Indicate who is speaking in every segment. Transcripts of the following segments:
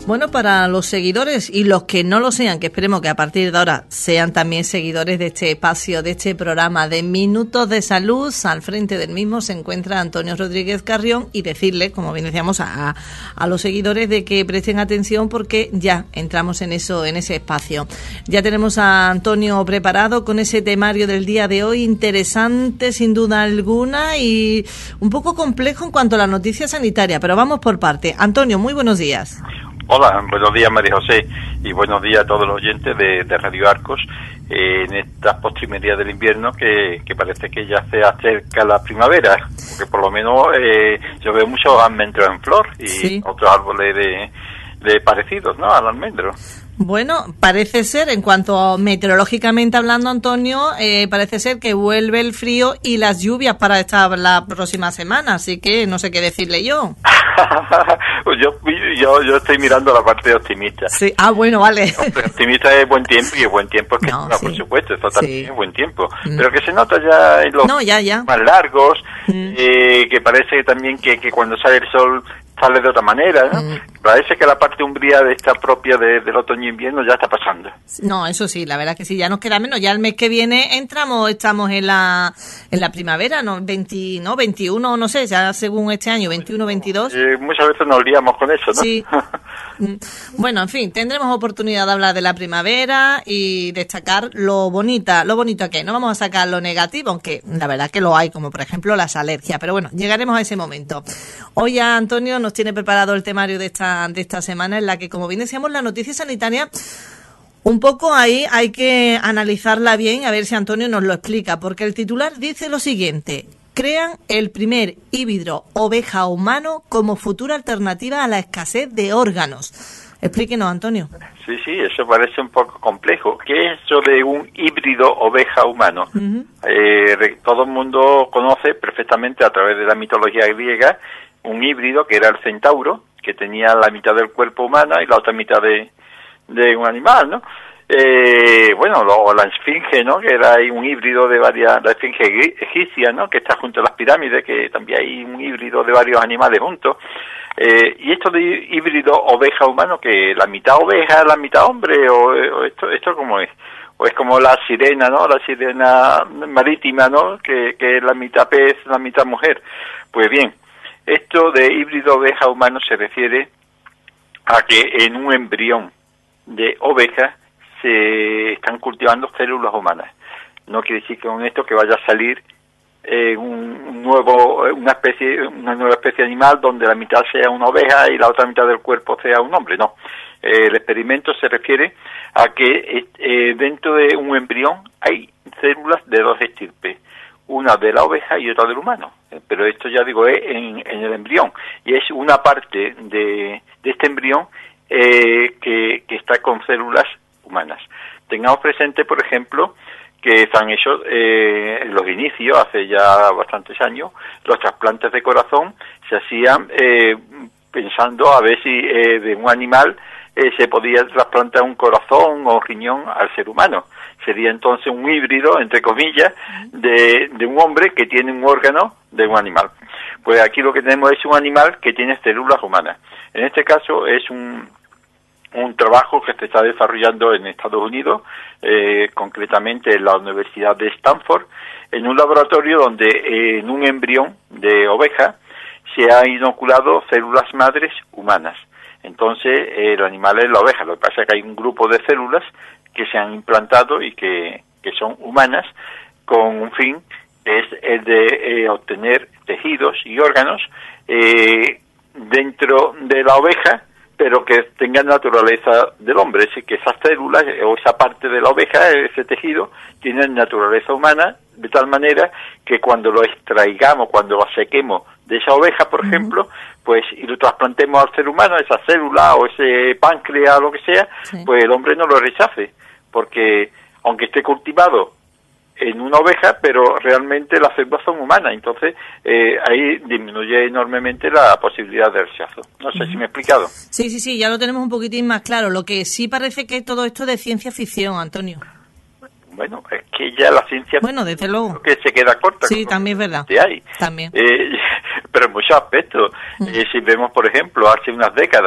Speaker 1: Bueno, para los seguidores y los que no lo sean, que esperemos que a partir de ahora sean también seguidores de este espacio, de este programa de Minutos de Salud, al frente del mismo se encuentra Antonio Rodríguez Carrión, y decirle, como bien decíamos, a los seguidores de que presten atención porque ya entramos en ese espacio. Ya tenemos a Antonio preparado con ese temario del día de hoy, interesante sin duda alguna y un poco complejo en cuanto a la noticia sanitaria, pero vamos por parte. Antonio, muy buenos días.
Speaker 2: Hola, buenos días María José y buenos días a todos los oyentes de Radio Arcos en estas postrimerías del invierno que parece que ya se acerca la primavera, porque por lo menos yo veo muchos almendros en flor y sí, otros árboles de parecidos, ¿no?, al almendro.
Speaker 1: Bueno, parece ser, en cuanto meteorológicamente hablando, Antonio, parece ser que vuelve el frío y las lluvias para la próxima semana, así que no sé qué decirle yo.
Speaker 2: Pues yo estoy mirando la parte optimista.
Speaker 1: Sí, bueno, vale.
Speaker 2: Optimista es buen tiempo y el buen tiempo es que no, sí, por supuesto, esto también es buen tiempo. Pero que se nota ya en los más largos, que parece también que cuando sale el sol sale de otra manera, ¿no? Parece que la parte umbría de esta propia del otoño e invierno ya está pasando.
Speaker 1: No, eso sí, la verdad que sí, ya nos queda menos. Ya el mes que viene estamos en la primavera, ¿no? 21, no sé, ya según este año, 21, 22.
Speaker 2: Muchas veces nos liamos con eso, ¿no?
Speaker 1: Sí. Bueno, en fin, tendremos oportunidad de hablar de la primavera y destacar lo bonito que es. No vamos a sacar lo negativo, aunque la verdad que lo hay, como por ejemplo las alergias. Pero bueno, llegaremos a ese momento. Hoy ya Antonio nos tiene preparado el temario de esta semana, en la que, como bien decíamos, la noticia sanitaria, un poco ahí hay que analizarla bien, a ver si Antonio nos lo explica, porque el titular dice lo siguiente: crean el primer híbrido oveja humano como futura alternativa a la escasez de órganos. Explíquenos, Antonio.
Speaker 2: Sí, eso parece un poco complejo. ¿Qué es eso de un híbrido oveja humano? Todo el mundo conoce perfectamente a través de la mitología griega un híbrido que era el centauro, que tenía la mitad del cuerpo humana y la otra mitad de un animal, ¿no? La esfinge, ¿no?, que era un híbrido de la esfinge egipcia, ¿no?, que está junto a las pirámides, que también hay un híbrido de varios animales juntos. Y esto de híbrido oveja humano, que la mitad oveja, la mitad hombre, o esto ¿cómo es? O es como la sirena, ¿no?, la sirena marítima, ¿no?, que es la mitad pez, la mitad mujer. Pues bien, esto de híbrido oveja humano se refiere a que en un embrión de oveja se están cultivando células humanas. No quiere decir que con esto que vaya a salir una nueva especie animal donde la mitad sea una oveja y la otra mitad del cuerpo sea un hombre, no. El experimento se refiere a que dentro de un embrión hay células de dos estirpes, una de la oveja y otra del humano, pero esto ya digo es en el embrión, y es una parte de este embrión que está con células humanas. Tengamos presente, por ejemplo, que se han hecho en los inicios, hace ya bastantes años, los trasplantes de corazón se hacían pensando a ver si de un animal se podía trasplantar un corazón o riñón al ser humano. Sería entonces un híbrido, entre comillas, de un hombre que tiene un órgano de un animal. Pues aquí lo que tenemos es un animal que tiene células humanas. En este caso es un trabajo que se está desarrollando en Estados Unidos, concretamente en la Universidad de Stanford, en un laboratorio donde en un embrión de oveja se ha inoculado células madres humanas. Entonces el animal es la oveja, lo que pasa es que hay un grupo de células que se han implantado y que son humanas, con un fin, es el de obtener tejidos y órganos dentro de la oveja, pero que tengan naturaleza del hombre, es decir, que esas células o esa parte de la oveja, ese tejido, tienen naturaleza humana, de tal manera que cuando lo extraigamos, cuando lo sequemos de esa oveja, por ejemplo, pues y lo trasplantemos al ser humano, esa célula o ese páncreas o lo que sea, pues el hombre no lo rechace, porque aunque esté cultivado en una oveja, pero realmente las células son humanas, entonces ahí disminuye enormemente la posibilidad de rechazo. No sé si me he explicado.
Speaker 1: Sí, ya lo tenemos un poquitín más claro. Lo que sí parece que todo esto es de ciencia ficción, Antonio.
Speaker 2: Bueno, es que ya la ciencia...
Speaker 1: Bueno, desde luego.
Speaker 2: Que se queda corta.
Speaker 1: Sí, también es verdad.
Speaker 2: Hay.
Speaker 1: También.
Speaker 2: Pero en muchos aspectos. Si vemos, por ejemplo, hace unas décadas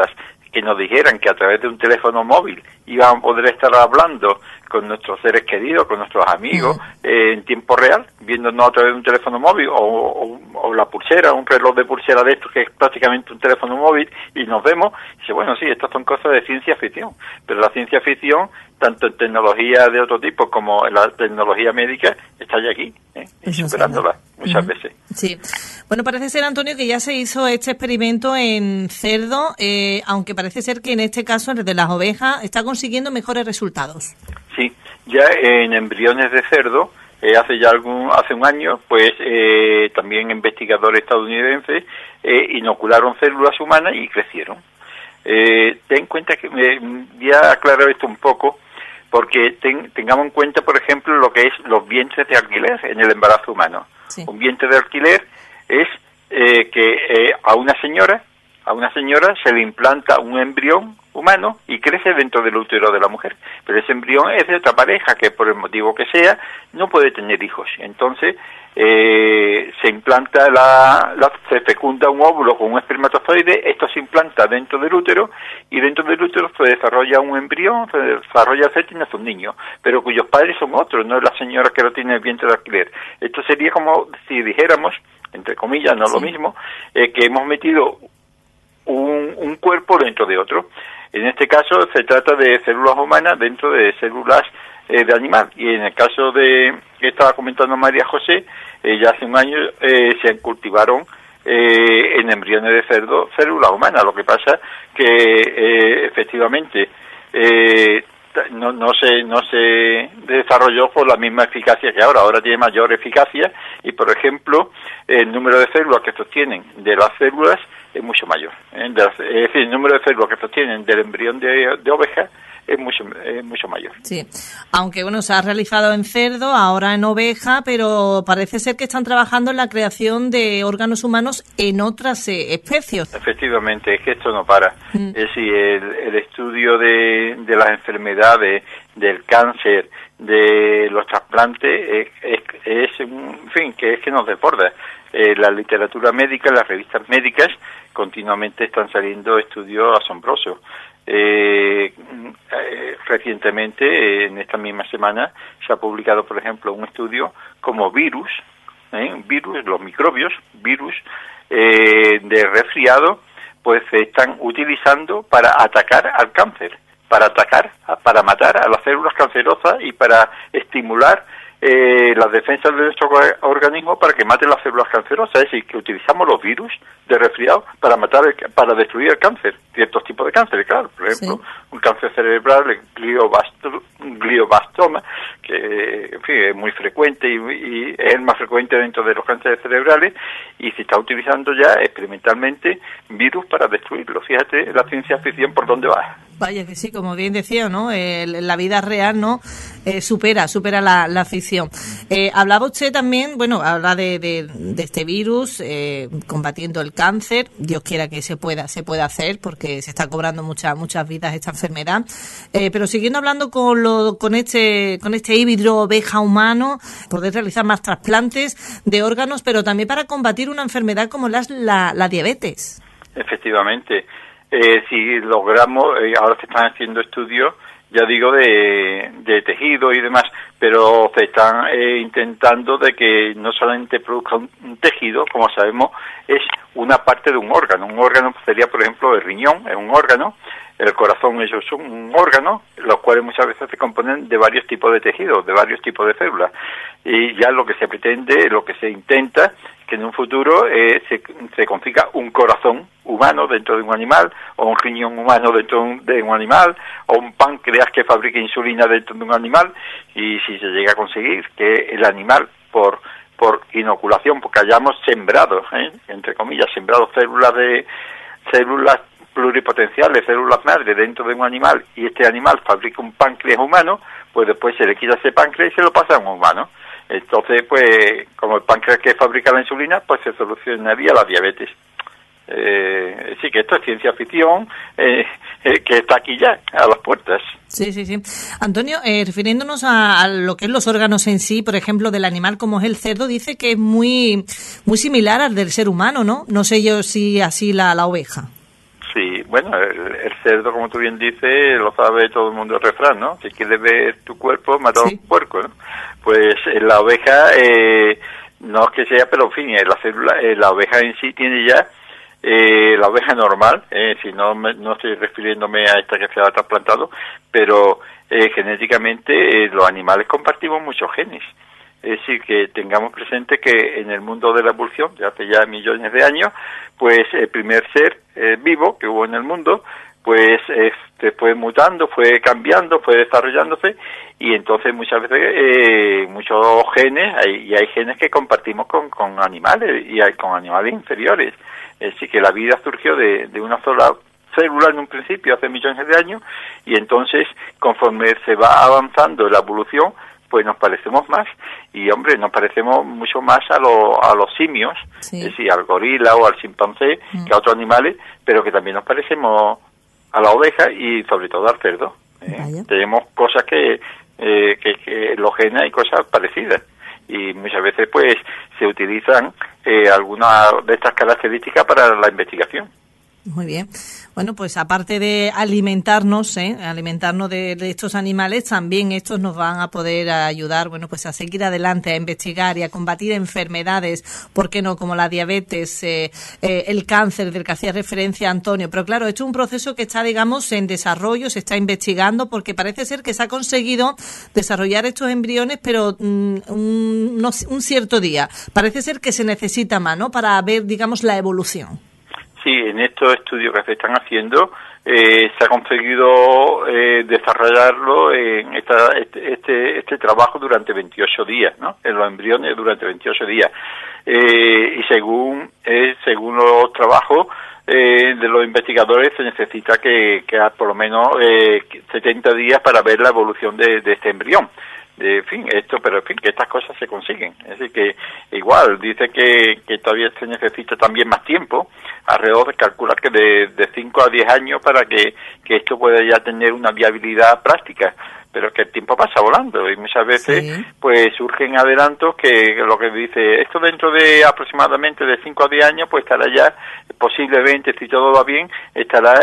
Speaker 2: que nos dijeran que a través de un teléfono móvil íbamos a poder estar hablando con nuestros seres queridos, con nuestros amigos, en tiempo real, viéndonos a través de un teléfono móvil o la pulsera, un reloj de pulsera de estos que es prácticamente un teléfono móvil, y nos vemos, y dice, bueno, sí, estas son cosas de ciencia ficción, pero la ciencia ficción, tanto en tecnología de otro tipo como en la tecnología médica, está ya aquí, y superándola muchas veces.
Speaker 1: Sí. Bueno, parece ser, Antonio, que ya se hizo este experimento en cerdo, aunque parece ser que en este caso, el de las ovejas, está consiguiendo mejores resultados.
Speaker 2: Sí, ya en embriones de cerdo, hace un año, pues también investigadores estadounidenses inocularon células humanas y crecieron. Ten en cuenta que voy a aclarar esto un poco, porque tengamos en cuenta, por ejemplo, lo que es los vientres de alquiler en el embarazo humano. Sí. Un vientre de alquiler es que a una señora se le implanta un embrión humano y crece dentro del útero de la mujer, pero ese embrión es de otra pareja que por el motivo que sea no puede tener hijos. Entonces se implanta se fecunda un óvulo con un espermatozoide, esto se implanta dentro del útero y dentro del útero se desarrolla un embrión, se desarrolla el feto y nace un niño, pero cuyos padres son otros, no es la señora que lo tiene el vientre de alquiler. Esto sería como si dijéramos, entre comillas, no lo mismo, que hemos metido un cuerpo dentro de otro. En este caso se trata de células humanas dentro de células de animal, y en el caso de que estaba comentando María José, ya hace un año se cultivaron en embriones de cerdo células humanas. Lo que pasa que efectivamente no se desarrolló con la misma eficacia que ahora tiene mayor eficacia, y por ejemplo el número de células que sostienen de las células es mucho mayor, es decir, el número de células que sostienen del embrión de oveja es mucho mayor.
Speaker 1: Sí, aunque bueno, se ha realizado en cerdo, ahora en oveja, pero parece ser que están trabajando en la creación de órganos humanos en otras especies.
Speaker 2: Efectivamente, es que esto no para. Es decir, el estudio de las enfermedades, del cáncer, de los trasplantes, en fin, que es que nos desborda. La literatura médica, las revistas médicas, continuamente están saliendo estudios asombrosos. Recientemente, en esta misma semana, se ha publicado, por ejemplo, un estudio como virus, los microbios, de resfriado, pues se están utilizando para atacar al cáncer, para matar a las células cancerosas y para estimular las defensas de nuestro organismo para que maten las células cancerosas. Es decir, que utilizamos los virus de resfriado para destruir el cáncer, ciertos tipos de cáncer, claro, por ejemplo, un cáncer cerebral, el glioblastoma, que en fin, es muy frecuente y es el más frecuente dentro de los cánceres cerebrales, y se está utilizando ya experimentalmente virus para destruirlo. Fíjate la ciencia ficción por dónde va.
Speaker 1: Vaya que sí, como bien decía, ¿no? La vida real, ¿no? Supera la ficción. Hablaba usted también, bueno, habla de este virus combatiendo el cáncer. Dios quiera que se pueda hacer, porque se está cobrando muchas vidas esta enfermedad. Pero siguiendo hablando con este híbrido oveja humano, poder realizar más trasplantes de órganos, pero también para combatir una enfermedad como la diabetes.
Speaker 2: Efectivamente. Si logramos, ahora se están haciendo estudios, ya digo, de tejido y demás, pero se están intentando de que no solamente produzca un tejido, como sabemos, es una parte de un órgano. Un órgano sería, por ejemplo, el riñón, es un órgano, el corazón, ellos son un órgano, los cuales muchas veces se componen de varios tipos de tejidos, de varios tipos de células. Y ya lo que se pretende, lo que se intenta, que en un futuro se consiga un corazón humano dentro de un animal, o un riñón humano dentro de un animal, o un páncreas que fabrique insulina dentro de un animal, y si se llega a conseguir que el animal, por inoculación, porque hayamos sembrado, entre comillas, sembrado células pluripotenciales, células madre dentro de un animal, y este animal fabrica un páncreas humano, pues después se le quita ese páncreas y se lo pasa a un humano. Entonces, pues, como el páncreas que fabrica la insulina, pues se solucionaría la diabetes. Sí, que esto es ciencia ficción, que está aquí ya, a las puertas.
Speaker 1: Sí. Antonio, refiriéndonos a lo que es los órganos en sí, por ejemplo, del animal como es el cerdo, dice que es muy similar al del ser humano, ¿no? No sé yo si así la oveja.
Speaker 2: Sí, bueno, el cerdo, como tú bien dices, lo sabe todo el mundo el refrán, ¿no? Si quieres ver tu cuerpo, mata a un puerco, ¿no? Pues la oveja, no es que sea, pero en fin, la célula, la oveja en sí tiene ya, la oveja normal, si no estoy refiriéndome a esta que se ha trasplantado, pero genéticamente los animales compartimos muchos genes. Es decir, que tengamos presente que en el mundo de la evolución, de hace ya millones de años, pues el primer ser vivo que hubo en el mundo, pues fue mutando, fue cambiando, fue desarrollándose, y entonces muchas veces muchos genes, hay genes que compartimos con animales, y con animales inferiores. Es decir, que la vida surgió de una sola célula en un principio, hace millones de años, y entonces, conforme se va avanzando la evolución, pues nos parecemos más, y hombre, nos parecemos mucho más a los simios, sí. Es decir, al gorila o al chimpancé, que a otros animales, pero que también nos parecemos a la oveja y sobre todo al cerdo. Tenemos cosas que los genes hay cosas parecidas, y muchas veces pues se utilizan algunas de estas características para la investigación.
Speaker 1: Muy bien. Bueno, pues aparte de alimentarnos de estos animales, también estos nos van a poder ayudar, bueno, pues a seguir adelante, a investigar y a combatir enfermedades, ¿por qué no?, como la diabetes, el cáncer del que hacía referencia Antonio. Pero claro, esto es un proceso que está, digamos, en desarrollo, se está investigando, porque parece ser que se ha conseguido desarrollar estos embriones, pero un cierto día. Parece ser que se necesita más, ¿no?, para ver, digamos, la evolución.
Speaker 2: Sí, en estos estudios que se están haciendo se ha conseguido desarrollarlo en este trabajo durante 28 días, ¿no? En los embriones durante 28 días. Y según los trabajos de los investigadores, se necesita que por lo menos 70 días para ver la evolución de este embrión. Que estas cosas se consiguen. Es decir, que igual dice que todavía se necesita también más tiempo, alrededor de calcular que de 5 a 10 años para que esto pueda ya tener una viabilidad práctica, pero que el tiempo pasa volando y muchas veces pues surgen adelantos que lo que dice, esto dentro de aproximadamente de 5 a 10 años pues estará ya, posiblemente, si todo va bien, estará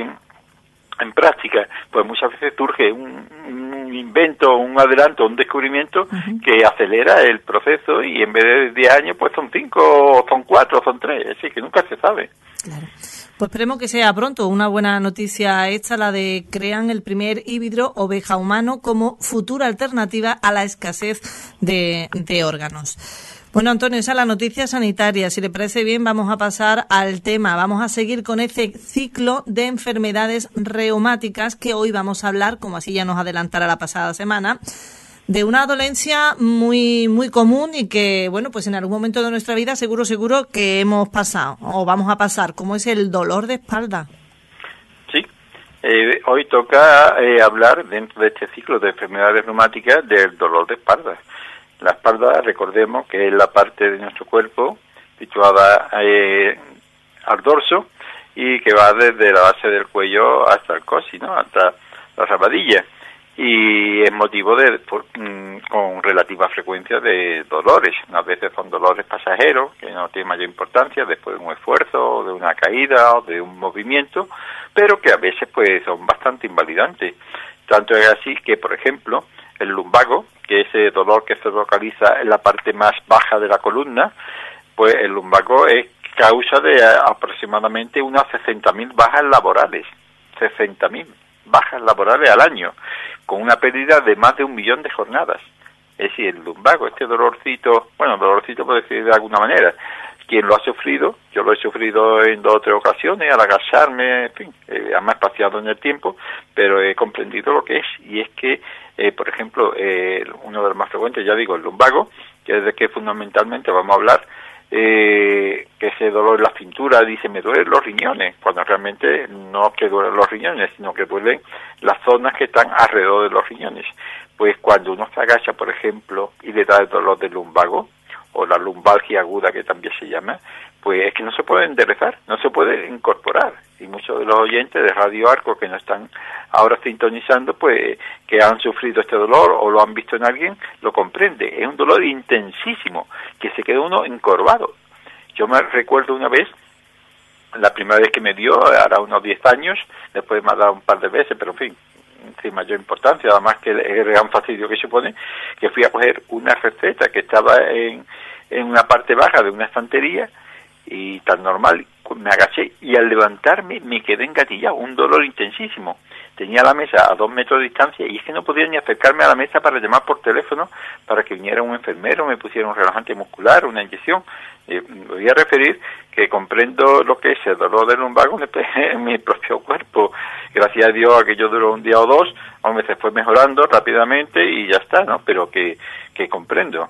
Speaker 2: en práctica. Pues muchas veces surge un invento, un adelanto, un descubrimiento que acelera el proceso, y en vez de 10 años pues son 5, son 4, son 3, es decir, que nunca se sabe.
Speaker 1: Claro. Pues esperemos que sea pronto. Una buena noticia esta, la de crean el primer híbrido oveja humano como futura alternativa a la escasez de órganos. Bueno, Antonio, esa es la noticia sanitaria. Si le parece bien, vamos a pasar al tema. Vamos a seguir con ese ciclo de enfermedades reumáticas que hoy vamos a hablar, como así ya nos adelantara la pasada semana, de una dolencia muy muy común y que, bueno, pues en algún momento de nuestra vida seguro que hemos pasado o vamos a pasar, como es el dolor de espalda.
Speaker 2: Sí, hoy toca hablar dentro de este ciclo de enfermedades reumáticas del dolor de espalda. La espalda, recordemos que es la parte de nuestro cuerpo situada al dorso y que va desde la base del cuello hasta el coxis, ¿no?, hasta la rabadilla, y es motivo con relativa frecuencia de dolores. A veces son dolores pasajeros que no tienen mayor importancia después de un esfuerzo, o de una caída o de un movimiento, pero que a veces pues son bastante invalidantes. Tanto es así que, por ejemplo, el lumbago, que es ese dolor que se localiza en la parte más baja de la columna, pues el lumbago es causa de aproximadamente unas 60.000 bajas laborales. 60.000 bajas laborales al año, con una pérdida de más de 1 millón de jornadas. Es decir, el lumbago, este dolorcito por decir de alguna manera, quien lo ha sufrido, yo lo he sufrido en 2 o 3 ocasiones, al agacharme, en fin, además espaciado en el tiempo, pero he comprendido lo que es, y es que, por ejemplo, uno de los más frecuentes, ya digo, el lumbago, que es de que fundamentalmente vamos a hablar, que ese dolor en la cintura, dice, me duelen los riñones, cuando realmente no es que duelen los riñones, sino que duelen las zonas que están alrededor de los riñones. Pues cuando uno se agacha, por ejemplo, y le da el dolor del lumbago, o la lumbalgia aguda, que también se llama, pues es que no se puede enderezar, no se puede incorporar. Y muchos de los oyentes de Radio Arco que no están ahora sintonizando, pues que han sufrido este dolor o lo han visto en alguien, lo comprende. Es un dolor intensísimo, que se queda uno encorvado. Yo me recuerdo una vez la primera vez que me dio, hará unos 10 años, después me ha dado un par de veces, pero en fin, sin mayor importancia, además que el gran fastidio que supone, que fui a coger una receta que estaba en una parte baja de una estantería, y tan normal, me agaché y al levantarme me quedé engatillado, un dolor intensísimo. Tenía la mesa a 2 metros de distancia y es que no podía ni acercarme a la mesa para llamar por teléfono para que viniera un enfermero, me pusiera un relajante muscular, una inyección. Voy a referir que comprendo lo que es el dolor del lumbago en mi propio cuerpo. Gracias a Dios aquello duró un día o dos, hombre, se fue mejorando rápidamente y ya está, ¿no? Pero que comprendo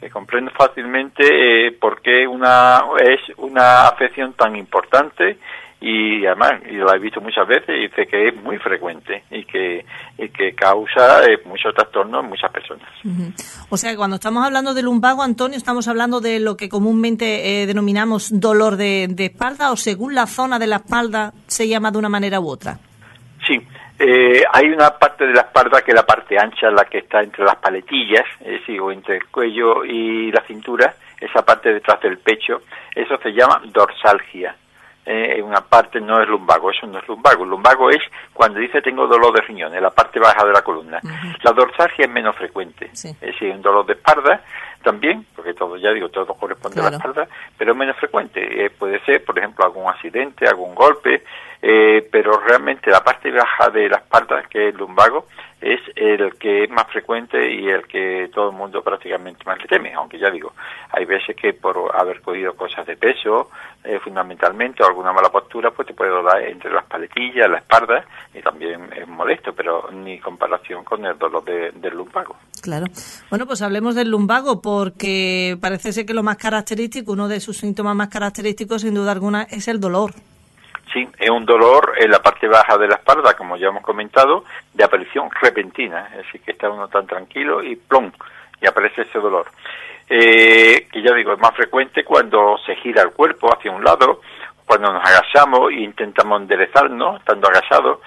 Speaker 2: fácilmente por qué es una afección tan importante, y además, y lo he visto muchas veces, y dice que es muy frecuente y que causa muchos trastornos en muchas personas.
Speaker 1: Uh-huh. O sea, cuando estamos hablando de lumbago, Antonio, estamos hablando de lo que comúnmente denominamos dolor de espalda, o según la zona de la espalda se llama de una manera u otra.
Speaker 2: Sí. Hay una parte de la espalda que es la parte ancha, la que está entre las paletillas, o entre el cuello y la cintura, esa parte detrás del pecho, eso se llama dorsalgia. Una parte no es lumbago, eso no es lumbago. El lumbago es cuando dice tengo dolor de riñones, la parte baja de la columna. Uh-huh. La dorsalgia es menos frecuente, sí. Es decir, un dolor de espalda también, porque todo corresponde a la espalda, pero es menos frecuente. Puede ser, por ejemplo, algún accidente, algún golpe, pero realmente la parte baja de la espalda, que es el lumbago, es el que es más frecuente y el que todo el mundo prácticamente más le teme, aunque ya digo, hay veces que por haber cogido cosas de peso, fundamentalmente, o alguna mala postura, pues te puede doler entre las paletillas, la espalda, y también es molesto, pero ni comparación con el dolor del lumbago.
Speaker 1: Claro. Bueno, pues hablemos del lumbago, porque parece ser que lo más característico, uno de sus síntomas más característicos, sin duda alguna, es el dolor.
Speaker 2: Sí, es un dolor en la parte baja de la espalda, como ya hemos comentado, de aparición repentina, es decir, que está uno tan tranquilo y ¡plum!, y aparece ese dolor. Que ya digo, es más frecuente cuando se gira el cuerpo hacia un lado, cuando nos agachamos e intentamos enderezarnos, estando agachados,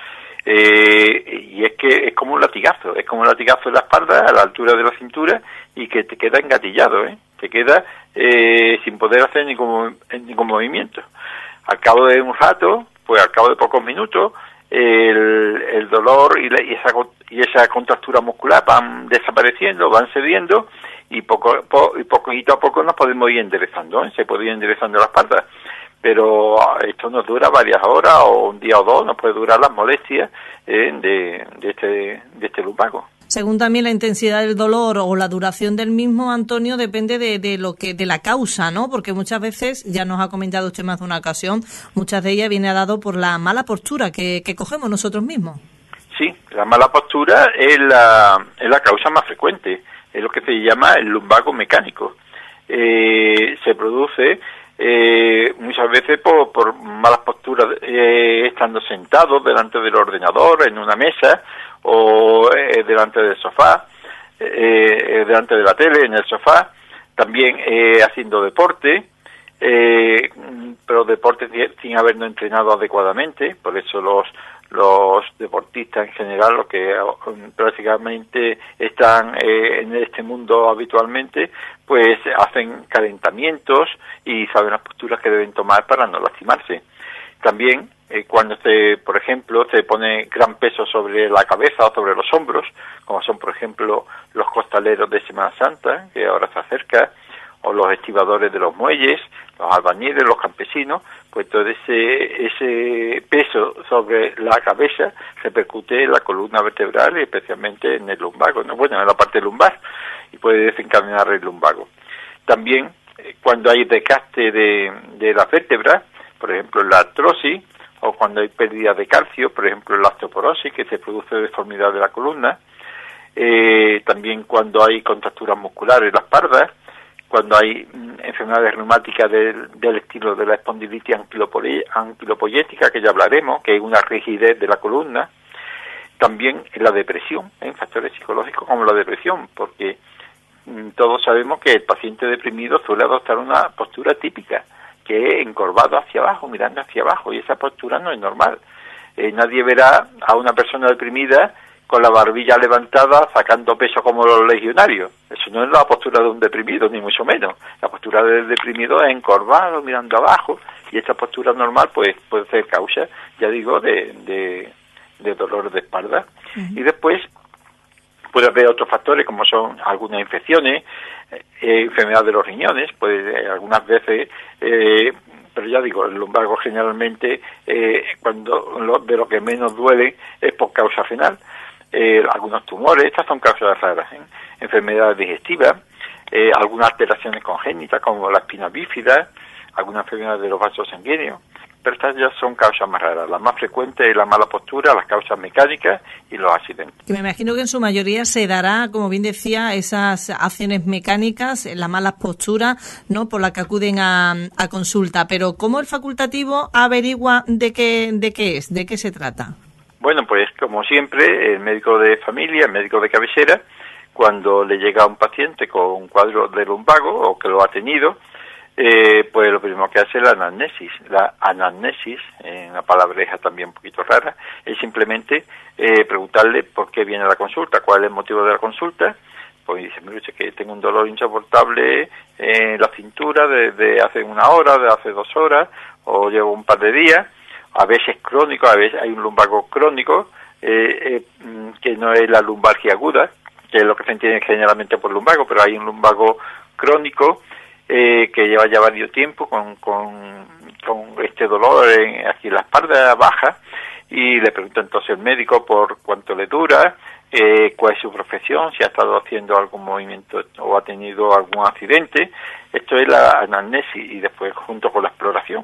Speaker 2: y es que es como un latigazo en la espalda, a la altura de la cintura, y que te queda engatillado, te queda sin poder hacer ningún movimiento. Al cabo de un rato, pues al cabo de pocos minutos, el dolor y esa contractura muscular van desapareciendo, van cediendo, y poquito a poco nos podemos ir enderezando, se puede ir enderezando la espalda. Pero esto nos dura varias horas o un día o dos, nos puede durar las molestias de este lumbago.
Speaker 1: Según también la intensidad del dolor o la duración del mismo, Antonio, depende de la causa, ¿no? Porque muchas veces, ya nos ha comentado usted más de una ocasión, muchas de ellas viene dado por la mala postura que cogemos nosotros mismos. Sí,
Speaker 2: la mala postura es la causa más frecuente, es lo que se llama el lumbago mecánico. Se produce muchas veces por malas posturas, estando sentados delante del ordenador, en una mesa, o delante del sofá, delante de la tele, en el sofá, también haciendo deporte, pero deporte sin habernos entrenado adecuadamente. Por eso los deportistas en general, los que prácticamente están en este mundo habitualmente, pues hacen calentamientos y saben las posturas que deben tomar para no lastimarse. También cuando por ejemplo, se pone gran peso sobre la cabeza o sobre los hombros, como son, por ejemplo, los costaleros de Semana Santa, que ahora se acerca, o los estibadores de los muelles, los albañiles, los campesinos, pues todo ese peso sobre la cabeza repercute en la columna vertebral y especialmente en el lumbago, ¿no? Bueno, en la parte lumbar, y puede desencadenar el lumbago. También cuando hay desgaste de la vértebra, por ejemplo la artrosis, o cuando hay pérdida de calcio, por ejemplo la osteoporosis, que se produce deformidad de la columna, también cuando hay contracturas musculares en la espalda, cuando hay enfermedades reumáticas del estilo de la espondilitis anquilopoyética, que ya hablaremos, que es una rigidez de la columna. También en la depresión, en factores psicológicos como la depresión, porque todos sabemos que el paciente deprimido suele adoptar una postura típica, que es encorvado hacia abajo, mirando hacia abajo, y esa postura no es normal. Nadie verá a una persona deprimida con la barbilla levantada, sacando peso como los legionarios. Eso no es la postura de un deprimido, ni mucho menos. La postura del deprimido es encorvado, mirando abajo, y esta postura normal pues puede ser causa, ya digo, de dolor de espalda. Y después puede haber otros factores, como son algunas infecciones, enfermedad de los riñones, pues algunas veces... pero ya digo, el lumbago generalmente, de lo que menos duele es por causa renal. Algunos tumores, estas son causas raras, enfermedades digestivas, algunas alteraciones congénitas como la espina bífida, algunas enfermedades de los vasos sanguíneos, pero estas ya son causas más raras. La más frecuente es la mala postura, las causas mecánicas y los accidentes.
Speaker 1: Y me imagino que en su mayoría se dará, como bien decía, esas acciones mecánicas, la mala postura, ¿no?, por la que acuden a consulta. Pero ¿cómo el facultativo averigua de qué es, de qué se trata?
Speaker 2: Bueno, pues como siempre, el médico de familia, el médico de cabecera, cuando le llega a un paciente con un cuadro de lumbago o que lo ha tenido, pues lo primero que hace es la anamnesis. La anamnesis, una palabreja también un poquito rara, es simplemente preguntarle por qué viene la consulta, cuál es el motivo de la consulta. Pues dice, mire usted que tengo un dolor insoportable en la cintura desde hace una hora, de hace 2 horas, o llevo un par de días. A veces crónico, a veces hay un lumbago crónico, que no es la lumbalgia aguda, que es lo que se entiende generalmente por lumbago, pero hay un lumbago crónico que lleva ya varios tiempo con este dolor aquí en la espalda baja, y le pregunta entonces el médico por cuánto le dura, cuál es su profesión, si ha estado haciendo algún movimiento o ha tenido algún accidente. Esto es la anamnesis, y después junto con la exploración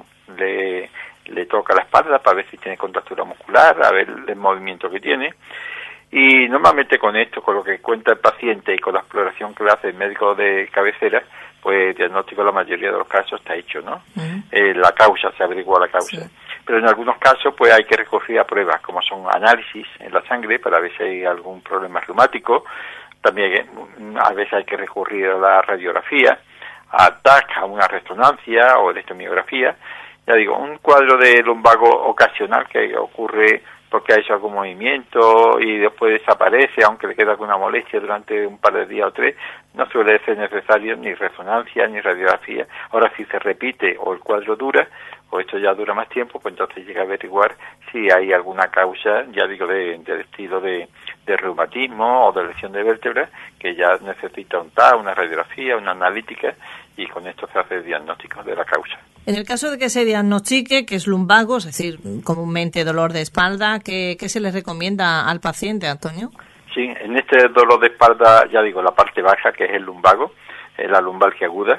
Speaker 2: le toca la espalda para ver si tiene contractura muscular, a ver el movimiento que tiene. Y normalmente con esto, con lo que cuenta el paciente y con la exploración que le hace el médico de cabecera, pues el diagnóstico en la mayoría de los casos está hecho, ¿no? La causa, se averigua la causa. Sí. Pero en algunos casos pues hay que recurrir a pruebas, como son análisis en la sangre para ver si hay algún problema reumático. También a veces hay que recurrir a la radiografía, a TAC, a una resonancia o electromiografía. Ya digo, un cuadro de lumbago ocasional que ocurre porque ha hecho algún movimiento y después desaparece, aunque le queda alguna molestia durante un par de días o 3, no suele ser necesario ni resonancia ni radiografía. Ahora, si se repite o el cuadro dura, o esto ya dura más tiempo, pues entonces llega a averiguar si hay alguna causa, ya digo, del estilo de reumatismo o de lesión de vértebras, que ya necesita un TAC, una radiografía, una analítica, y con esto se hace el diagnóstico de la causa.
Speaker 1: En el caso de que se diagnostique que es lumbago, es decir, comúnmente dolor de espalda, ¿qué se le recomienda al paciente, Antonio?
Speaker 2: Sí, en este dolor de espalda, ya digo, la parte baja, que es el lumbago, la lumbalgia aguda,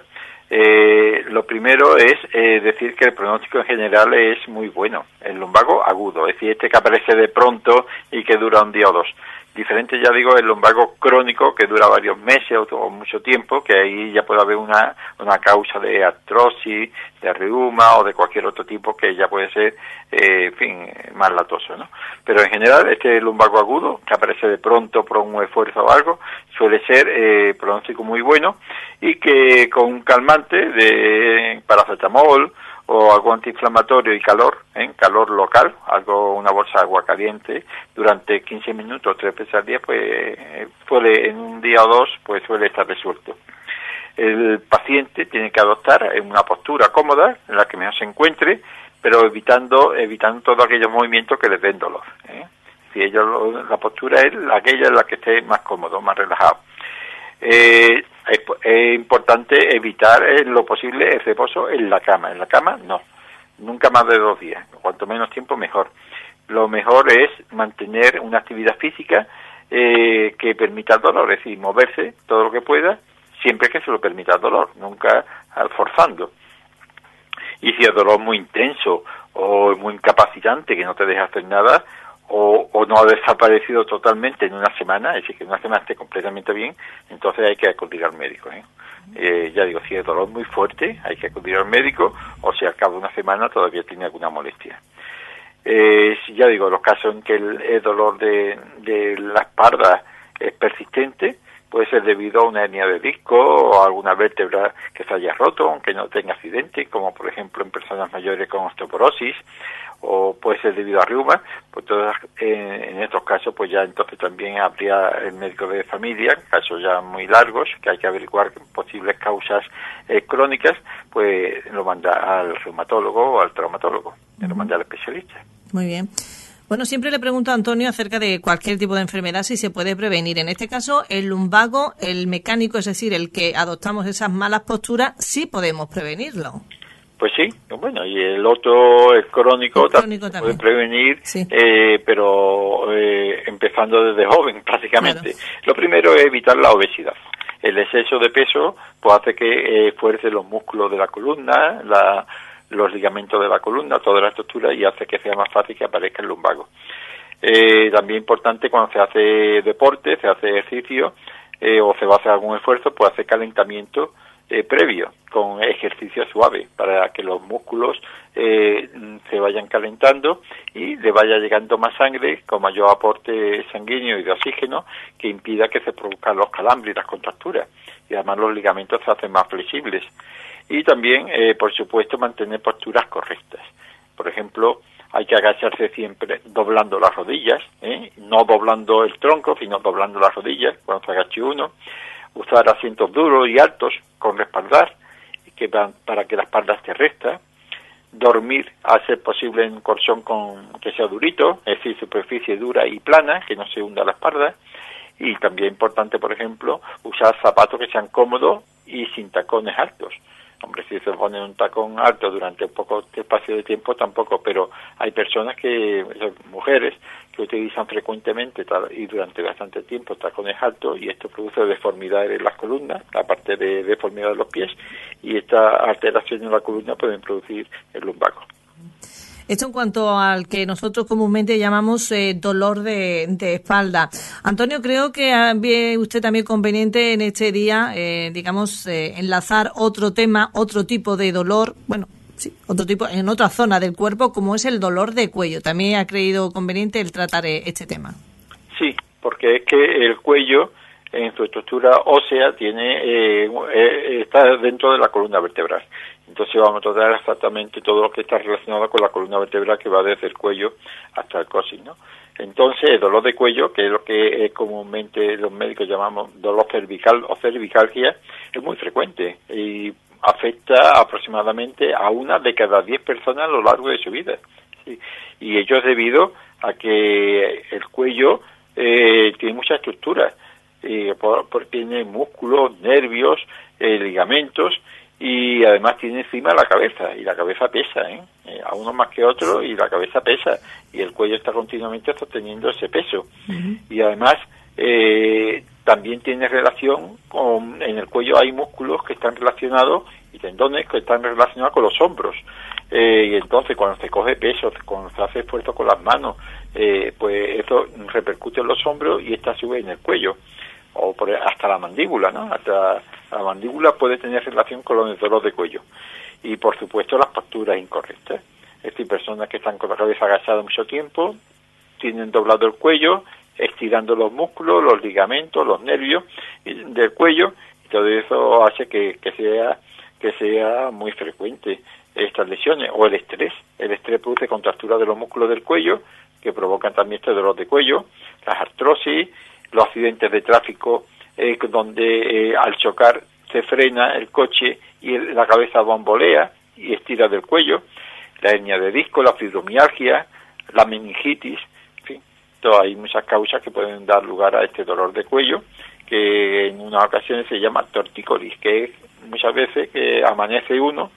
Speaker 2: lo primero es decir que el pronóstico en general es muy bueno. El lumbago agudo, es decir, este que aparece de pronto y que dura un día o 2. Diferente, ya digo, el lumbago crónico, que dura varios meses o mucho tiempo, que ahí ya puede haber una causa de artrosis, de reuma o de cualquier otro tipo que ya puede ser, en fin, más latoso, ¿no? Pero en general, este lumbago agudo, que aparece de pronto por un esfuerzo o algo, suele ser pronóstico muy bueno, y que con un calmante de paracetamol o algo antiinflamatorio y calor local, una bolsa de agua caliente durante 15 minutos, 3 veces al día, pues suele, en un día o 2, pues suele estar resuelto. El paciente tiene que adoptar una postura cómoda, en la que mejor se encuentre, pero evitando todos aquellos movimientos que les den dolor. Si la postura es aquella en la que esté más cómodo, más relajado. Es importante evitar en lo posible el reposo en la cama. En la cama no, nunca más de 2 días, cuanto menos tiempo mejor. Lo mejor es mantener una actividad física que permita el dolor, es decir, moverse todo lo que pueda, siempre que se lo permita el dolor, nunca forzando. Y si el dolor es muy intenso o muy incapacitante, que no te deja hacer nada, o no ha desaparecido totalmente en una semana, es decir, que en una semana esté completamente bien, entonces hay que acudir al médico. Ya digo, si el dolor es muy fuerte, hay que acudir al médico, o si al cabo de una semana todavía tiene alguna molestia. Ya digo, los casos en que el dolor de la espalda es persistente, puede ser debido a una hernia de disco o a alguna vértebra que se haya roto, aunque no tenga accidente, como por ejemplo en personas mayores con osteoporosis, o puede ser debido a reuma. Pues en estos casos pues ya entonces también habría el médico de familia, casos ya muy largos que hay que averiguar posibles causas crónicas, pues lo manda al reumatólogo o al traumatólogo, lo manda al especialista.
Speaker 1: Muy bien. Bueno, siempre le pregunto a Antonio acerca de cualquier tipo de enfermedad si se puede prevenir. En este caso, el lumbago, el mecánico, es decir, el que adoptamos esas malas posturas, sí podemos prevenirlo.
Speaker 2: Pues sí, bueno, y el otro, el crónico también se puede prevenir, sí. Pero empezando desde joven prácticamente. Claro. Lo primero es evitar la obesidad. El exceso de peso pues hace que fuerce los músculos de la columna, los ligamentos de la columna, toda la estructura, y hace que sea más fácil que aparezca el lumbago. También importante cuando se hace deporte, se hace ejercicio o se va a hacer algún esfuerzo, pues hacer calentamiento previo con ejercicio suave para que los músculos se vayan calentando y le vaya llegando más sangre con mayor aporte sanguíneo y de oxígeno que impida que se produzcan los calambres y las contracturas, y además los ligamentos se hacen más flexibles. Y también, por supuesto, mantener posturas correctas. Por ejemplo, hay que agacharse siempre doblando las rodillas, no doblando el tronco, sino doblando las rodillas cuando se agache uno. Usar asientos duros y altos con respaldar, para que la espalda esté recta. Dormir, a ser posible, en un colchón que sea durito, es decir, superficie dura y plana, que no se hunda la espalda. Y también importante, por ejemplo, usar zapatos que sean cómodos y sin tacones altos. Hombre, si se pone un tacón alto durante un poco de espacio de tiempo, tampoco, pero hay personas mujeres, que utilizan frecuentemente y durante bastante tiempo tacones altos, y esto produce deformidades en las columnas, aparte de deformidad de los pies, y estas alteraciones en la columna pueden producir el lumbago.
Speaker 1: Esto en cuanto al que nosotros comúnmente llamamos dolor de espalda. Antonio, creo que ve usted también conveniente en este día, enlazar otro tema, otro tipo de dolor, otro tipo, en otra zona del cuerpo, como es el dolor de cuello. También ha creído conveniente el tratar este tema.
Speaker 2: Sí, porque es que el cuello, en su estructura ósea, está dentro de la columna vertebral. Entonces vamos a tratar exactamente todo lo que está relacionado con la columna vertebral, que va desde el cuello hasta el coxis, ¿no? Entonces, el dolor de cuello, que es lo que comúnmente los médicos llamamos dolor cervical o cervicalgia, es muy frecuente y afecta aproximadamente a 1 de cada 10 personas a lo largo de su vida. ¿Sí? Y ello es debido a que el cuello tiene muchas estructuras, porque tiene músculos, nervios, ligamentos, y además tiene encima la cabeza, y la cabeza pesa, a uno más que otro, y la cabeza pesa, y el cuello está continuamente sosteniendo ese peso. Uh-huh. Y además también tiene relación en el cuello hay músculos que están relacionados, y tendones que están relacionados con los hombros, y entonces cuando se coge peso, cuando se hace esfuerzo con las manos, pues eso repercute en los hombros y esta sube en el cuello, o hasta la mandíbula, ¿no? Hasta la mandíbula puede tener relación con los dolores de cuello. Y por supuesto las posturas incorrectas. Es decir, personas que están con la cabeza agachada mucho tiempo, tienen doblado el cuello, estirando los músculos, los ligamentos, los nervios del cuello, y todo eso hace que sea muy frecuente estas lesiones. O el estrés produce contractura de los músculos del cuello, que provocan también este dolor de cuello, las artrosis, los accidentes de tráfico, donde al chocar se frena el coche y la cabeza bambolea y estira del cuello, la hernia de disco, la fibromialgia, la meningitis, en fin, hay muchas causas que pueden dar lugar a este dolor de cuello, que en unas ocasiones se llama tortícolis, que es muchas veces que amanece uno,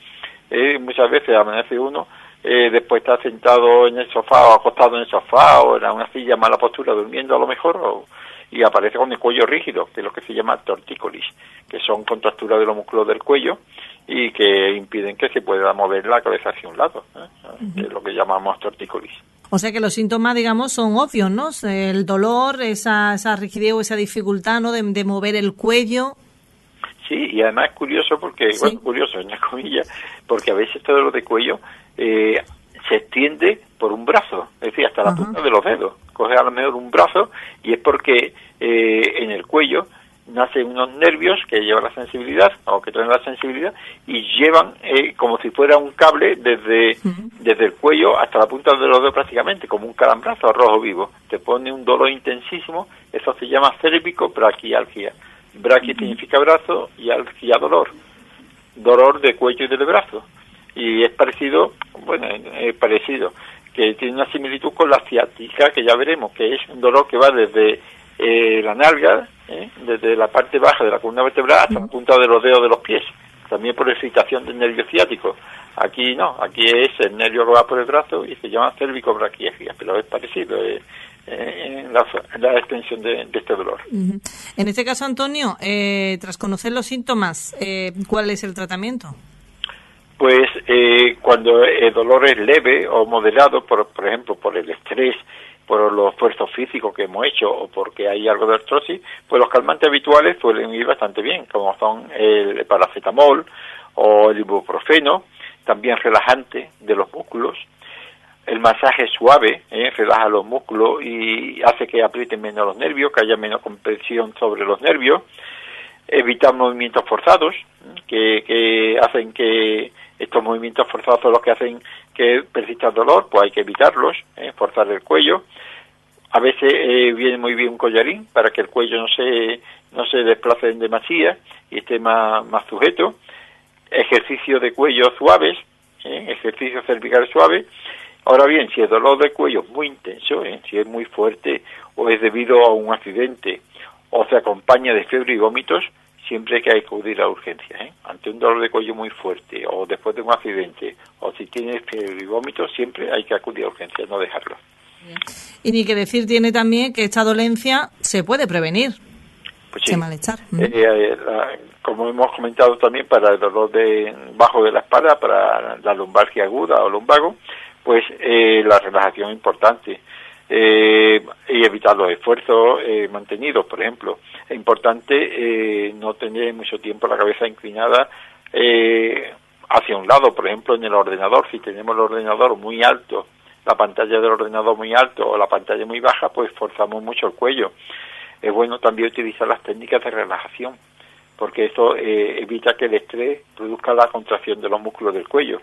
Speaker 2: después está sentado en el sofá o acostado en el sofá o en una silla, mala postura, durmiendo a lo mejor, y aparece con el cuello rígido, que es lo que se llama tortícolis, que son contracturas de los músculos del cuello y que impiden que se pueda mover la cabeza hacia un lado, que es lo que llamamos tortícolis.
Speaker 1: O sea que los síntomas, digamos, son obvios, ¿no? El dolor, esa rigidez o esa dificultad, ¿no?, de mover el cuello.
Speaker 2: Sí, y además es curioso porque, ¿sí? Bueno, curioso, entre comillas, porque a veces este dolor de cuello se extiende por un brazo, es decir, hasta la punta de los dedos. Coge a lo mejor un brazo y es porque en el cuello nacen unos nervios que llevan la sensibilidad, o que traen la sensibilidad, y llevan como si fuera un cable desde el cuello hasta la punta de los dedos prácticamente, como un calambrazo rojo vivo. Te pone un dolor intensísimo, eso se llama cervicobraquialgia. Braqui significa brazo y algia dolor. Dolor de cuello y del brazo. Y es parecido, que tiene una similitud con la ciática, que ya veremos, que es un dolor que va desde la nalga, desde la parte baja de la columna vertebral hasta la punta de los dedos de los pies, también por excitación del nervio ciático. Aquí no, aquí es el nervio que va por el brazo y se llama cervicobraquialgia, pero es parecido en la extensión de este dolor.
Speaker 1: En este caso, Antonio, tras conocer los síntomas, ¿cuál es el tratamiento?
Speaker 2: Pues cuando el dolor es leve o moderado, por ejemplo, por el estrés, por los esfuerzos físicos que hemos hecho o porque hay algo de artrosis, pues los calmantes habituales suelen ir bastante bien, como son el paracetamol o el ibuprofeno, también relajante de los músculos. El masaje suave relaja los músculos y hace que aprieten menos los nervios, que haya menos compresión sobre los nervios. Evitar movimientos forzados, que hacen que estos movimientos forzados son los que hacen que persista el dolor, pues hay que evitarlos, forzar el cuello. A veces viene muy bien un collarín para que el cuello no se desplace en demasía y esté más sujeto. Ejercicio de cuello suaves, ejercicio cervical suave. Ahora bien, si el dolor del cuello es muy intenso, si es muy fuerte o es debido a un accidente o se acompaña de fiebre y vómitos, siempre hay que acudir a urgencias. Ante un dolor de cuello muy fuerte o después de un accidente o si tiene fiebre y vómitos, siempre hay que acudir a urgencias, no dejarlo.
Speaker 1: Y ni que decir tiene también que esta dolencia se puede prevenir.
Speaker 2: Pues sí.
Speaker 1: Malestar.
Speaker 2: Como hemos comentado también, para el dolor bajo de la espalda, para la lumbalgia aguda o lumbago, pues la relajación es importante. Y evitar los esfuerzos mantenidos, por ejemplo. Es importante no tener mucho tiempo la cabeza inclinada hacia un lado, por ejemplo, en el ordenador. Si tenemos el ordenador muy alto, la pantalla del ordenador muy alto o la pantalla muy baja, pues forzamos mucho el cuello. Es bueno también utilizar las técnicas de relajación, porque eso evita que el estrés produzca la contracción de los músculos del cuello.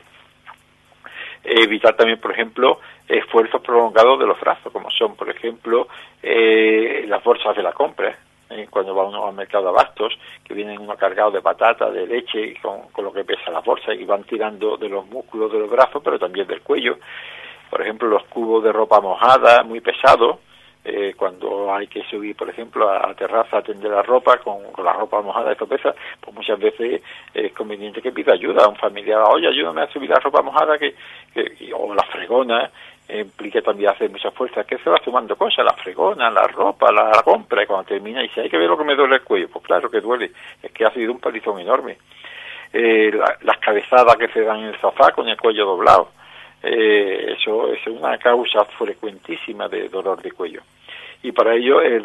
Speaker 2: Evitar también, por ejemplo, esfuerzos prolongados de los brazos, como son, por ejemplo, las bolsas de la compra, cuando va uno al mercado de abastos, que vienen uno cargado de patata, de leche, con lo que pesa las bolsas, y van tirando de los músculos de los brazos, pero también del cuello. Por ejemplo, los cubos de ropa mojada, muy pesados, cuando hay que subir, por ejemplo, a la terraza a tender la ropa, con la ropa mojada, esto pesa, pues muchas veces es conveniente que pida ayuda a un familiar. Oye, ayúdame a subir la ropa mojada, o la fregona, implica también hacer mucha fuerza, que se va sumando cosas, la fregona, la ropa, la compra, y cuando termina dice, hay que ver lo que me duele el cuello. Pues claro que duele, es que ha sido un palizón enorme. Las cabezadas que se dan en el sofá con el cuello doblado, eso es una causa frecuentísima de dolor de cuello. Y para ello el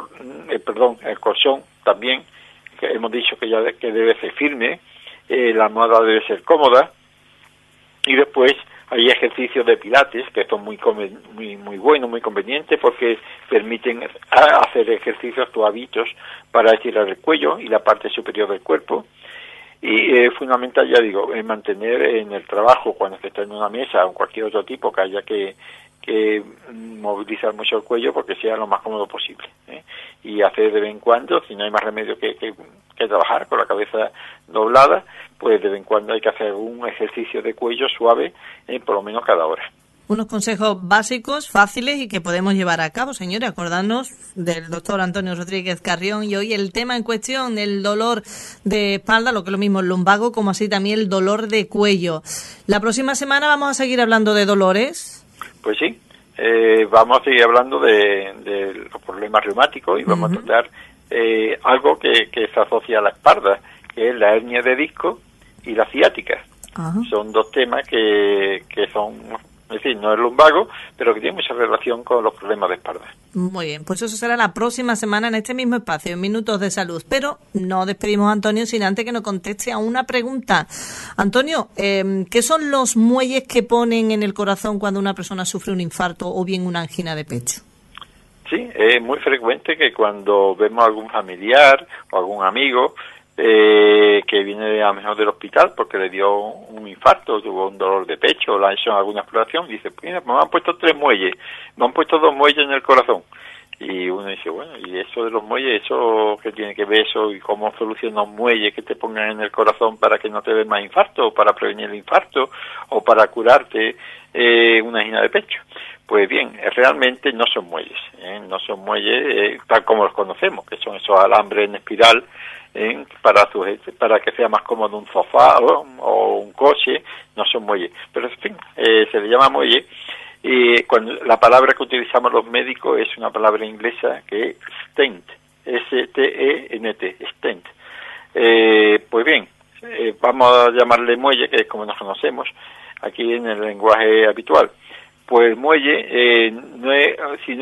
Speaker 2: colchón también, que hemos dicho que que debe ser firme, la almohada debe ser cómoda, y después hay ejercicios de pilates que son muy buenos, muy convenientes, porque permiten hacer ejercicios suavitos para estirar el cuello y la parte superior del cuerpo. Y es fundamental, ya digo, mantener en el trabajo, cuando se está en una mesa o cualquier otro tipo que haya que movilizar mucho el cuello, porque sea lo más cómodo posible, y hacer de vez en cuando, si no hay más remedio que trabajar con la cabeza doblada, pues de vez en cuando hay que hacer un ejercicio de cuello suave, por lo menos cada hora.
Speaker 1: Unos consejos básicos, fáciles y que podemos llevar a cabo, señores. Acordarnos del doctor Antonio Rodríguez Carrión, y hoy el tema en cuestión, el dolor de espalda, lo que es lo mismo el lumbago, como así también el dolor de cuello. La próxima semana vamos a seguir hablando de dolores.
Speaker 2: Pues sí, vamos a seguir hablando de los problemas reumáticos y vamos a tratar algo que se asocia a la espalda, que es la hernia de disco y la ciática. Son dos temas que son, es decir, no es lumbago, pero que tienen mucha relación con los problemas de espalda.
Speaker 1: Muy bien, pues eso será la próxima semana en este mismo espacio, en Minutos de Salud. Pero no despedimos a Antonio sin antes que nos conteste a una pregunta. Antonio, ¿qué son los muelles que ponen en el corazón cuando una persona sufre un infarto o bien una angina de pecho?
Speaker 2: Sí, es muy frecuente que cuando vemos a algún familiar o algún amigo que viene a lo mejor del hospital porque le dio un infarto, tuvo un dolor de pecho, o le han hecho alguna exploración, dice, mira, me han puesto 3 muelles, me han puesto 2 muelles en el corazón. Y uno dice, bueno, ¿y eso de los muelles, eso qué tiene que ver eso? ¿Y cómo soluciona un muelle que te pongan en el corazón para que no te dé más infarto, o para prevenir el infarto, o para curarte una angina de pecho? Pues bien, realmente no son muelles, no son muelles tal como los conocemos, que son esos alambres en espiral para que sea más cómodo un sofá o un coche, no son muelles. Pero en fin, se le llama muelle. Y cuando la palabra que utilizamos los médicos es una palabra inglesa que es stent, S-T-E-N-T, stent. Pues bien, vamos a llamarle muelle, que es como nos conocemos aquí en el lenguaje habitual. Pues muelle no es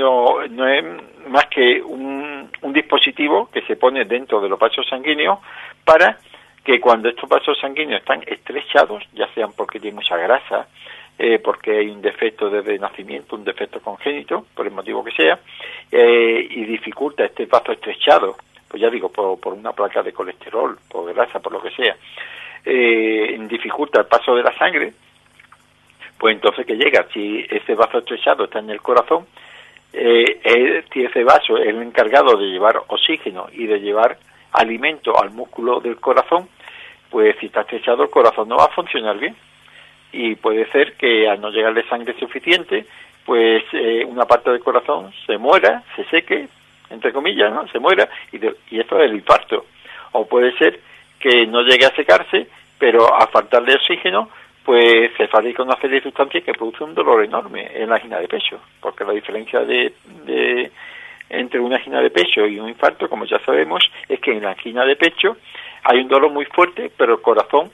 Speaker 2: más que un dispositivo que se pone dentro de los vasos sanguíneos para que cuando estos vasos sanguíneos están estrechados, ya sean porque tienen mucha grasa, porque hay un defecto desde nacimiento, un defecto congénito, por el motivo que sea, y dificulta este vaso estrechado, pues ya digo, por una placa de colesterol, por grasa, por lo que sea, dificulta el paso de la sangre, pues entonces ¿qué llega? Si ese vaso estrechado está en el corazón, si ese vaso es el encargado de llevar oxígeno y de llevar alimento al músculo del corazón, pues si está estrechado el corazón no va a funcionar bien. Y puede ser que al no llegarle sangre suficiente, pues una parte del corazón se muera, se seque, entre comillas, ¿no? Se muera, y esto es el infarto. O puede ser que no llegue a secarse, pero al faltarle oxígeno, pues se fabrica una serie de sustancias que produce un dolor enorme en la angina de pecho, porque la diferencia entre una angina de pecho y un infarto, como ya sabemos, es que en la angina de pecho hay un dolor muy fuerte, pero el corazón,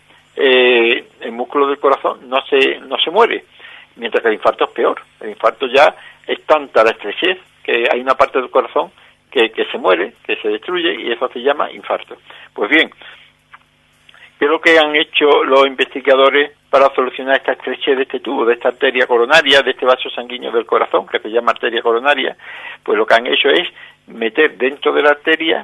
Speaker 2: el músculo del corazón no se muere, mientras que el infarto es peor. El infarto ya es tanta la estrechez que hay una parte del corazón que se muere, que se destruye, y eso se llama infarto. Pues bien, ¿qué es lo que han hecho los investigadores para solucionar esta estrechez de este tubo, de esta arteria coronaria, de este vaso sanguíneo del corazón, que se llama arteria coronaria? Pues lo que han hecho es meter dentro de la arteria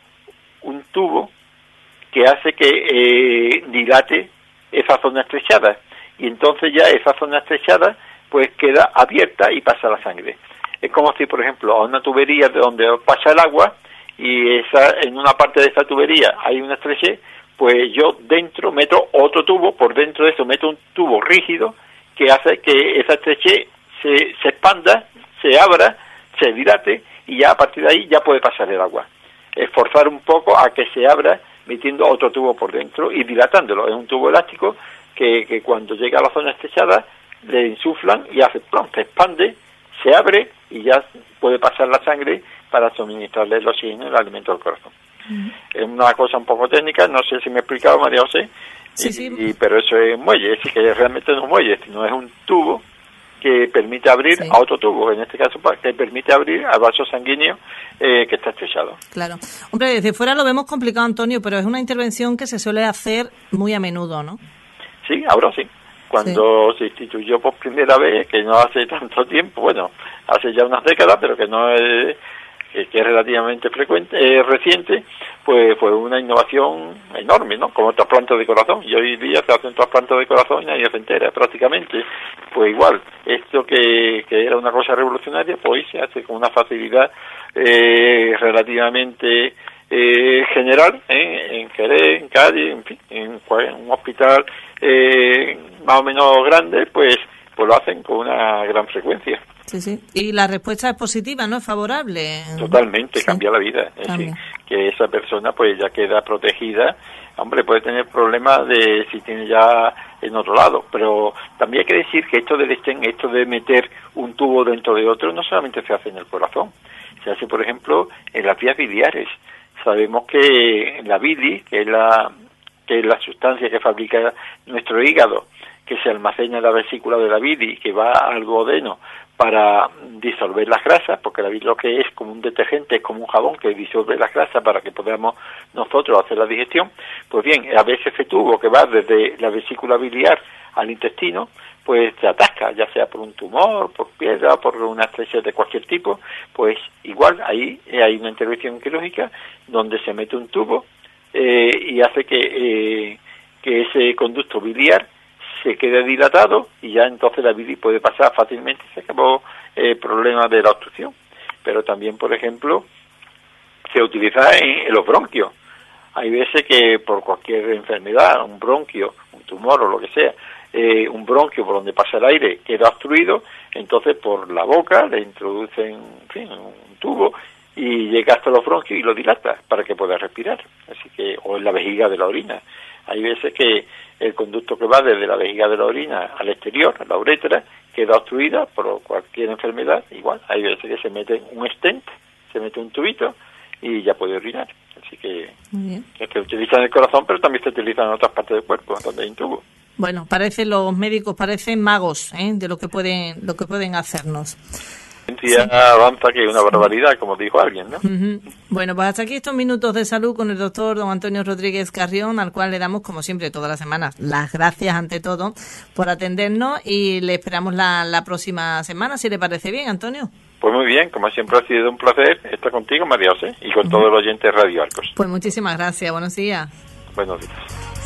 Speaker 2: un tubo que hace que dilate esa zona estrechada, y entonces ya esa zona estrechada pues queda abierta y pasa la sangre. Es como si, por ejemplo, a una tubería de donde pasa el agua, y en una parte de esa tubería hay una estrechez, pues yo dentro meto otro tubo, por dentro de eso meto un tubo rígido que hace que esa estrechez se expanda, se abra, se dilate, y ya a partir de ahí ya puede pasar el agua. Esforzar un poco a que se abra metiendo otro tubo por dentro y dilatándolo. Es un tubo elástico que cuando llega a la zona estrechada le insuflan y hace plom, se expande, se abre y ya puede pasar la sangre para suministrarle el oxígeno y el alimento al corazón. Es una cosa un poco técnica, no sé si me he explicado, María José, sí. Pero eso es muelle, es decir, que realmente no es muelle, sino es un tubo que permite abrir a otro tubo, en este caso que permite abrir al vaso sanguíneo que está estrechado.
Speaker 1: Claro. Hombre, desde fuera lo vemos complicado, Antonio, pero es una intervención que se suele hacer muy a menudo, ¿no?
Speaker 2: Sí, ahora sí. Cuando se instituyó por primera vez, que no hace tanto tiempo, bueno, hace ya unas décadas, pero que no es... que es relativamente reciente, pues fue una innovación enorme, ¿no? Como trasplantes de corazón, y hoy día se hacen trasplantes de corazón y nadie se entera prácticamente. Pues igual, esto que era una cosa revolucionaria, pues hoy se hace con una facilidad relativamente general, en Jerez, en Cádiz, en fin, en un hospital más o menos grande, pues lo hacen con una gran frecuencia.
Speaker 1: Sí, sí. Y la respuesta es positiva, ¿no? Es favorable.
Speaker 2: Totalmente,
Speaker 1: sí.
Speaker 2: Cambia la vida. Es decir, que esa persona pues ya queda protegida. Hombre, puede tener problemas de si tiene ya en otro lado, pero también hay que decir que esto de meter un tubo dentro de otro no solamente se hace en el corazón, se hace, por ejemplo, en las vías biliares. Sabemos que la bilis, que es la sustancia que fabrica nuestro hígado, que se almacena en la vesícula de la bilis, que va al duodeno para disolver las grasas, porque la bilis lo que es como un detergente, es como un jabón que disuelve las grasas para que podamos nosotros hacer la digestión. Pues bien, a veces ese tubo que va desde la vesícula biliar al intestino, pues se atasca, ya sea por un tumor, por piedra, por una estrella de cualquier tipo, pues igual ahí hay una intervención quirúrgica donde se mete un tubo y hace que ese conducto biliar se quede dilatado y ya entonces la bilis puede pasar fácilmente, se acabó el problema de la obstrucción. Pero también, por ejemplo, se utiliza en los bronquios. Hay veces que por cualquier enfermedad, un bronquio, un tumor o lo que sea, un bronquio por donde pasa el aire queda obstruido, entonces por la boca le introducen, en fin, un tubo y llega hasta los bronquios y lo dilata para que pueda respirar. Así que, o en la vejiga de la orina. Hay veces que el conducto que va desde la vejiga de la orina al exterior, la uretra, queda obstruida por cualquier enfermedad. Igual, hay veces que se mete un stent, se mete un tubito y ya puede orinar. Así que se utiliza en el corazón, pero también se utiliza en otras partes del cuerpo, donde hay un tubo.
Speaker 1: Bueno, los médicos parecen magos, de lo que pueden hacernos.
Speaker 2: Ciencia avanza que es una barbaridad, como dijo alguien, ¿no?
Speaker 1: Bueno, pues hasta aquí estos minutos de salud con el doctor don Antonio Rodríguez Carrión, al cual le damos, como siempre, todas las semanas, las gracias ante todo por atendernos y le esperamos la próxima semana, si le parece bien, Antonio.
Speaker 2: Pues muy bien, como siempre ha sido un placer estar contigo, María José, y con todos los oyentes de Radio Arcos.
Speaker 1: Pues muchísimas gracias, buenos días.
Speaker 2: Buenos días.